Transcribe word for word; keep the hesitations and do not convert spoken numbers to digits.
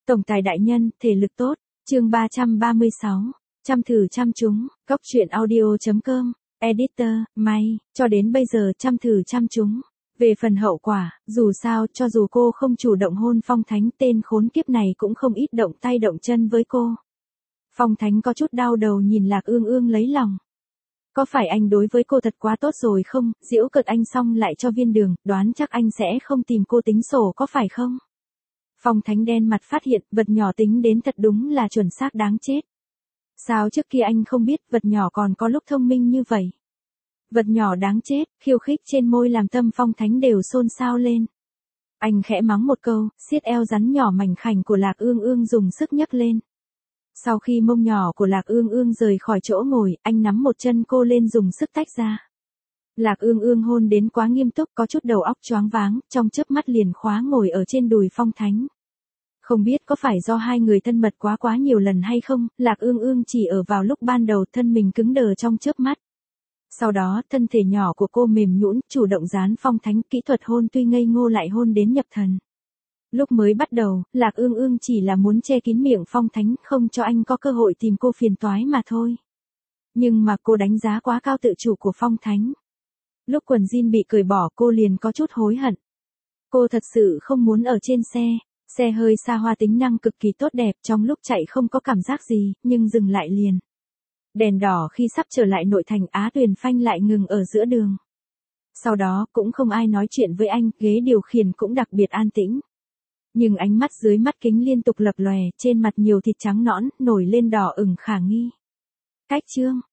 Tổng tài đại nhân, thể lực tốt. Chương ba trăm ba mươi sáu. Chăm thử chăm trúng. Góc truyện audio chấm com. Editor, may, cho đến bây giờ chăm thử chăm trúng. Về phần hậu quả, dù sao, cho dù cô không chủ động hôn Phong Thánh, tên khốn kiếp này cũng không ít động tay động chân với cô. Phong Thánh có chút đau đầu nhìn Lạc Ương Ương lấy lòng. Có phải anh đối với cô thật quá tốt rồi không, giễu cợt anh xong lại cho viên đường, đoán chắc anh sẽ không tìm cô tính sổ có phải không? Phong Thánh đen mặt phát hiện, vật nhỏ tính đến thật đúng là chuẩn xác đáng chết. Sao trước kia anh không biết vật nhỏ còn có lúc thông minh như vậy? Vật nhỏ đáng chết, khiêu khích trên môi làm tâm Phong Thánh đều xôn xao lên. Anh khẽ mắng một câu, siết eo rắn nhỏ mảnh khảnh của Lạc Ương Ương dùng sức nhấc lên. Sau khi mông nhỏ của Lạc Ương Ương rời khỏi chỗ ngồi, anh nắm một chân cô lên dùng sức tách ra. Lạc Ương Ương hôn đến quá nghiêm túc, có chút đầu óc choáng váng, trong chớp mắt liền khóa ngồi ở trên đùi Phong Thánh. Không biết có phải do hai người thân mật quá quá nhiều lần hay không, Lạc Ương Ương chỉ ở vào lúc ban đầu thân mình cứng đờ trong chớp mắt. Sau đó, thân thể nhỏ của cô mềm nhũn, chủ động dán Phong Thánh, kỹ thuật hôn tuy ngây ngô lại hôn đến nhập thần. Lúc mới bắt đầu, Lạc Ương Ương chỉ là muốn che kín miệng Phong Thánh, không cho anh có cơ hội tìm cô phiền toái mà thôi. Nhưng mà cô đánh giá quá cao tự chủ của Phong Thánh. Lúc quần jean bị cởi bỏ cô liền có chút hối hận. Cô thật sự không muốn ở trên xe, xe hơi xa hoa tính năng cực kỳ tốt đẹp, trong lúc chạy không có cảm giác gì, nhưng dừng lại liền. Đèn đỏ khi sắp trở lại nội thành, Á Tuyền phanh lại ngừng ở giữa đường. Sau đó cũng không ai nói chuyện với anh, ghế điều khiển cũng đặc biệt an tĩnh. Nhưng ánh mắt dưới mắt kính liên tục lập lòe, trên mặt nhiều thịt trắng nõn, nổi lên đỏ ửng khả nghi. Cách chương,